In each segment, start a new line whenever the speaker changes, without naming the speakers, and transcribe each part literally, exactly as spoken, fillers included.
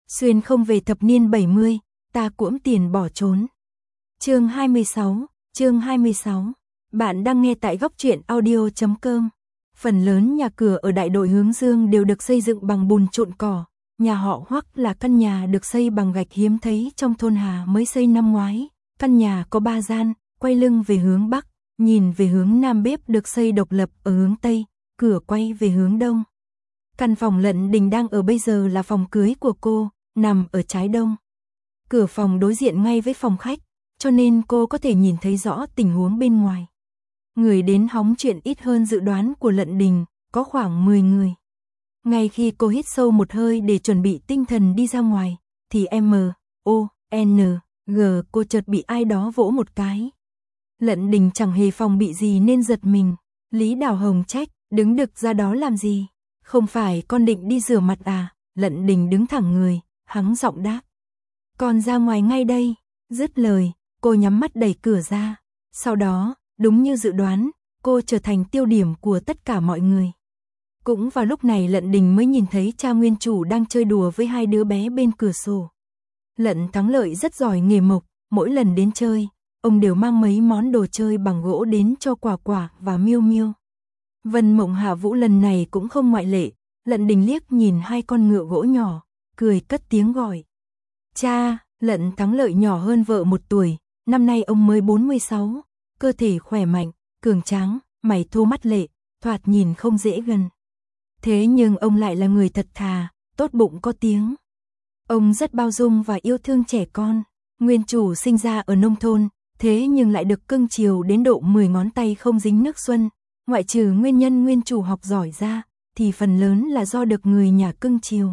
Xuyên không về thập niên bảy mươi, ta cuỗm tiền bỏ trốn. Chương hai mươi sáu, chương hai mươi sáu. Bạn đang nghe tại góc truyện audio chấm com. Phần lớn nhà cửa ở đại đội Hướng Dương đều được xây dựng bằng bùn trộn cỏ. Nhà họ Hoắc là căn nhà được xây bằng gạch hiếm thấy trong thôn Hà mới xây năm ngoái. Căn nhà có ba gian, quay lưng về hướng Bắc, nhìn về hướng Nam, bếp được xây độc lập ở hướng Tây, cửa quay về hướng Đông. Căn phòng Lận Đình đang ở bây giờ là phòng cưới của cô, nằm ở trái đông. Cửa phòng đối diện ngay với phòng khách, cho nên cô có thể nhìn thấy rõ tình huống bên ngoài. Người đến hóng chuyện ít hơn dự đoán của Lận Đình, có khoảng mười người. Ngay khi cô hít sâu một hơi để chuẩn bị tinh thần đi ra ngoài, thì M, O, N, G cô chợt bị ai đó vỗ một cái. Lận Đình chẳng hề phòng bị gì nên giật mình. Lý Đào Hồng trách, đứng đực ra đó làm gì? Không phải con định đi rửa mặt à? Lận Đình đứng thẳng người, hắng giọng đáp. Con ra ngoài ngay đây. Dứt lời, cô nhắm mắt đẩy cửa ra. Sau đó, đúng như dự đoán, cô trở thành tiêu điểm của tất cả mọi người. Cũng vào lúc này Lận Đình mới nhìn thấy cha nguyên chủ đang chơi đùa với hai đứa bé bên cửa sổ. Lận Thắng Lợi rất giỏi nghề mộc, mỗi lần đến chơi, ông đều mang mấy món đồ chơi bằng gỗ đến cho Quả Quả và Miêu Miêu. Vân Mộng Hạ Vũ lần này cũng không ngoại lệ. Lận Đình liếc nhìn hai con ngựa gỗ nhỏ, cười cất tiếng gọi. Cha, Lận Thắng Lợi nhỏ hơn vợ một tuổi, năm nay ông mới bốn mươi sáu, cơ thể khỏe mạnh, cường tráng, mày thô mắt lệ, thoạt nhìn không dễ gần. Thế nhưng ông lại là người thật thà, tốt bụng có tiếng. Ông rất bao dung và yêu thương trẻ con. Nguyên chủ sinh ra ở nông thôn, thế nhưng lại được cưng chiều đến độ mười ngón tay không dính nước xuân. Ngoại trừ nguyên nhân nguyên chủ học giỏi ra, thì phần lớn là do được người nhà cưng chiều.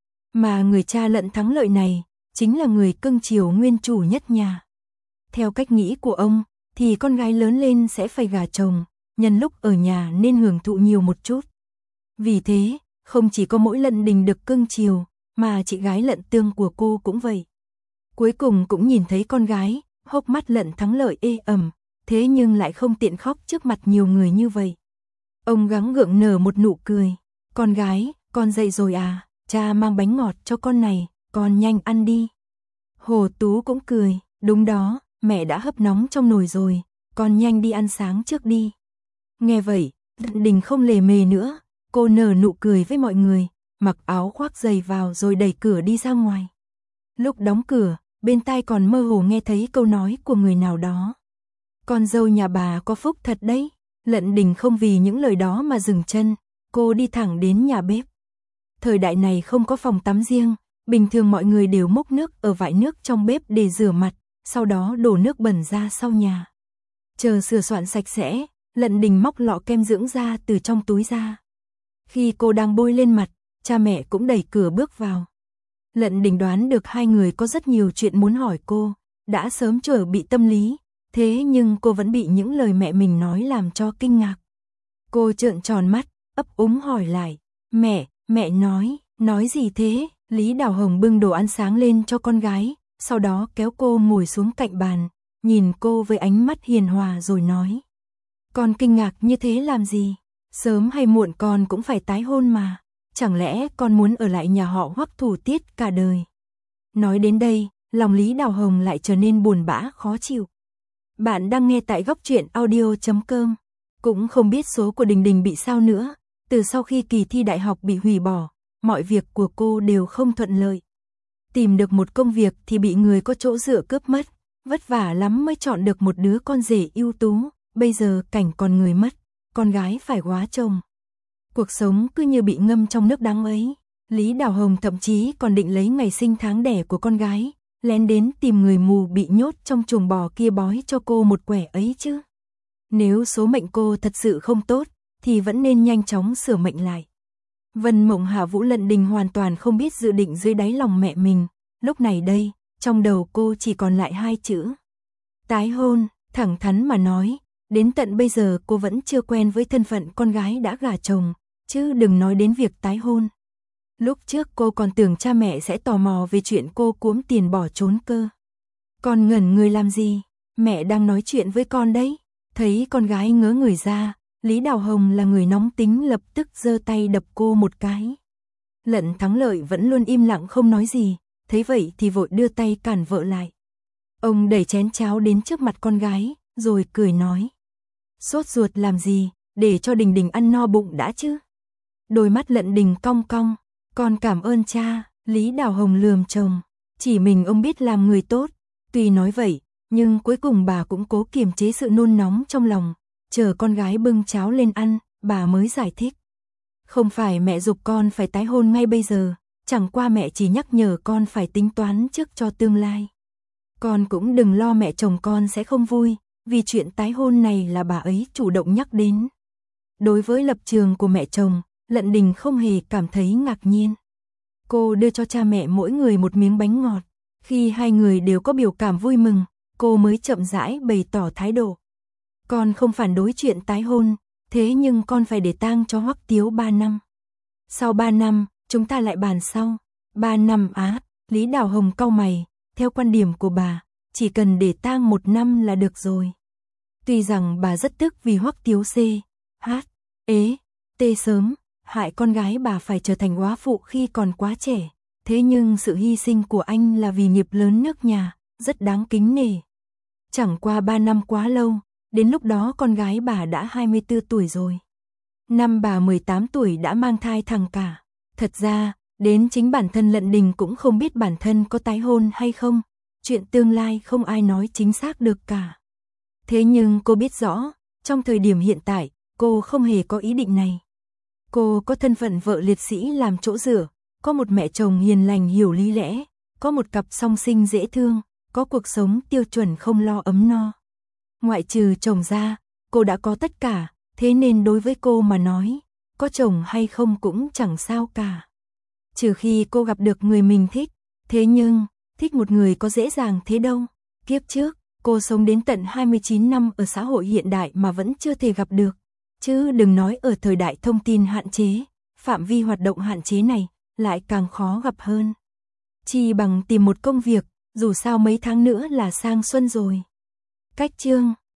Mà người cha Lận Thắng Lợi này, chính là người cưng chiều nguyên chủ nhất nhà. Theo cách nghĩ của ông, thì con gái lớn lên sẽ phải gả chồng, nhân lúc ở nhà nên hưởng thụ nhiều một chút. Vì thế, không chỉ có mỗi Lận Đình được cưng chiều, mà chị gái Lận Tương của cô cũng vậy. Cuối cùng cũng nhìn thấy con gái, hốc mắt Lận Thắng Lợi ê ẩm, thế nhưng lại không tiện khóc trước mặt nhiều người như vậy. Ông gắng gượng nở một nụ cười. Con gái, con dậy rồi à, cha mang bánh ngọt cho con này, con nhanh ăn đi. Hồ Tú cũng cười, đúng đó, mẹ đã hấp nóng trong nồi rồi, con nhanh đi ăn sáng trước đi. Nghe vậy, Lận Đình không lề mề nữa, cô nở nụ cười với mọi người, mặc áo khoác giày vào rồi đẩy cửa đi ra ngoài. Lúc đóng cửa, bên tai còn mơ hồ nghe thấy câu nói của người nào đó. Con dâu nhà bà có phúc thật đấy. Lận Đình không vì những lời đó mà dừng chân, cô đi thẳng đến nhà bếp. Thời đại này không có phòng tắm riêng, bình thường mọi người đều múc nước ở vại nước trong bếp để rửa mặt, sau đó đổ nước bẩn ra sau nhà. Chờ sửa soạn sạch sẽ, Lận Đình móc lọ kem dưỡng da từ trong túi ra. Khi cô đang bôi lên mặt, cha mẹ cũng đẩy cửa bước vào. Lận Đình đoán được hai người có rất nhiều chuyện muốn hỏi cô, đã sớm chuẩn bị tâm lý. Thế nhưng cô vẫn bị những lời mẹ mình nói làm cho kinh ngạc. Cô trợn tròn mắt, ấp úng hỏi lại. Mẹ, mẹ nói, nói gì thế? Lý Đào Hồng bưng đồ ăn sáng lên cho con gái, sau đó kéo cô ngồi xuống cạnh bàn, nhìn cô với ánh mắt hiền hòa rồi nói. Con kinh ngạc như thế làm gì? Sớm hay muộn con cũng phải tái hôn mà. Chẳng lẽ con muốn ở lại nhà họ Hoắc thủ tiết cả đời? Nói đến đây, lòng Lý Đào Hồng lại trở nên buồn bã khó chịu. Bạn đang nghe tại góc truyện audio chấm com. Cũng không biết số của Đình Đình bị sao nữa. Từ sau khi kỳ thi đại học bị hủy bỏ, mọi việc của cô đều không thuận lợi. Tìm được một công việc thì bị người có chỗ dựa cướp mất. Vất vả lắm mới chọn được một đứa con rể ưu tú. Bây giờ cảnh con người mất, con gái phải góa chồng. Cuộc sống cứ như bị ngâm trong nước đắng ấy. Lý Đào Hồng thậm chí còn định lấy ngày sinh tháng đẻ của con gái, lén đến tìm người mù bị nhốt trong chuồng bò kia bói cho cô một quẻ ấy chứ. Nếu số mệnh cô thật sự không tốt, thì vẫn nên nhanh chóng sửa mệnh lại. Vân Mộng Hạ Vũ Lận Đình hoàn toàn không biết dự định dưới đáy lòng mẹ mình. Lúc này đây, trong đầu cô chỉ còn lại hai chữ. Tái hôn. Thẳng thắn mà nói, đến tận bây giờ cô vẫn chưa quen với thân phận con gái đã gả chồng, chứ đừng nói đến việc tái hôn. Lúc trước cô còn tưởng cha mẹ sẽ tò mò về chuyện cô cuỗm tiền bỏ trốn cơ. Con ngẩn người làm gì? Mẹ đang nói chuyện với con đấy. Thấy con gái ngớ người ra, Lý Đào Hồng là người nóng tính lập tức giơ tay đập cô một cái. Lận Thắng Lợi vẫn luôn im lặng không nói gì, thấy vậy thì vội đưa tay cản vợ lại. Ông đẩy chén cháo đến trước mặt con gái, rồi cười nói. Sốt ruột làm gì, để cho Đình Đình ăn no bụng đã chứ. Đôi mắt Lận Đình cong cong, con cảm ơn cha. Lý Đào Hồng lườm chồng, chỉ mình ông biết làm người tốt. Tuy nói vậy, nhưng cuối cùng bà cũng cố kiềm chế sự nôn nóng trong lòng, chờ con gái bưng cháo lên ăn, bà mới giải thích. Không phải mẹ giục con phải tái hôn ngay bây giờ, chẳng qua mẹ chỉ nhắc nhở con phải tính toán trước cho tương lai. Con cũng đừng lo mẹ chồng con sẽ không vui, vì chuyện tái hôn này là bà ấy chủ động nhắc đến. Đối với lập trường của mẹ chồng, Lận Đình không hề cảm thấy ngạc nhiên. Cô đưa cho cha mẹ mỗi người một miếng bánh ngọt. Khi hai người đều có biểu cảm vui mừng, cô mới chậm rãi bày tỏ thái độ. Con không phản đối chuyện tái hôn, thế nhưng con phải để tang cho Hoắc Tiếu ba năm. Sau ba năm, chúng ta lại bàn sau. ba năm á, Lý Đào Hồng cau mày, theo quan điểm của bà, chỉ cần để tang một năm là được rồi. Tuy rằng bà rất tức vì Hoắc Tiếu C, H, ế, tê sớm, hại con gái bà phải trở thành góa phụ khi còn quá trẻ. Thế nhưng sự hy sinh của anh là vì nghiệp lớn nước nhà, rất đáng kính nể. Chẳng qua ba năm quá lâu, đến lúc đó con gái bà đã hai mươi tư tuổi rồi. Năm bà mười tám tuổi đã mang thai thằng cả. Thật ra, đến chính bản thân Lận Đình cũng không biết bản thân có tái hôn hay không. Chuyện tương lai không ai nói chính xác được cả. Thế nhưng cô biết rõ, trong thời điểm hiện tại, cô không hề có ý định này. Cô có thân phận vợ liệt sĩ làm chỗ dựa, có một mẹ chồng hiền lành hiểu lý lẽ, có một cặp song sinh dễ thương, có cuộc sống tiêu chuẩn không lo ấm no. Ngoại trừ chồng ra, cô đã có tất cả, thế nên đối với cô mà nói, có chồng hay không cũng chẳng sao cả. Trừ khi cô gặp được người mình thích, thế nhưng, thích một người có dễ dàng thế đâu. Kiếp trước, cô sống đến tận hai mươi chín năm ở xã hội hiện đại mà vẫn chưa thể gặp được. Chứ đừng nói ở thời đại thông tin hạn chế, phạm vi hoạt động hạn chế này, lại càng khó gặp hơn. Chỉ bằng tìm một công việc, dù sao mấy tháng nữa là sang xuân rồi. Cách chương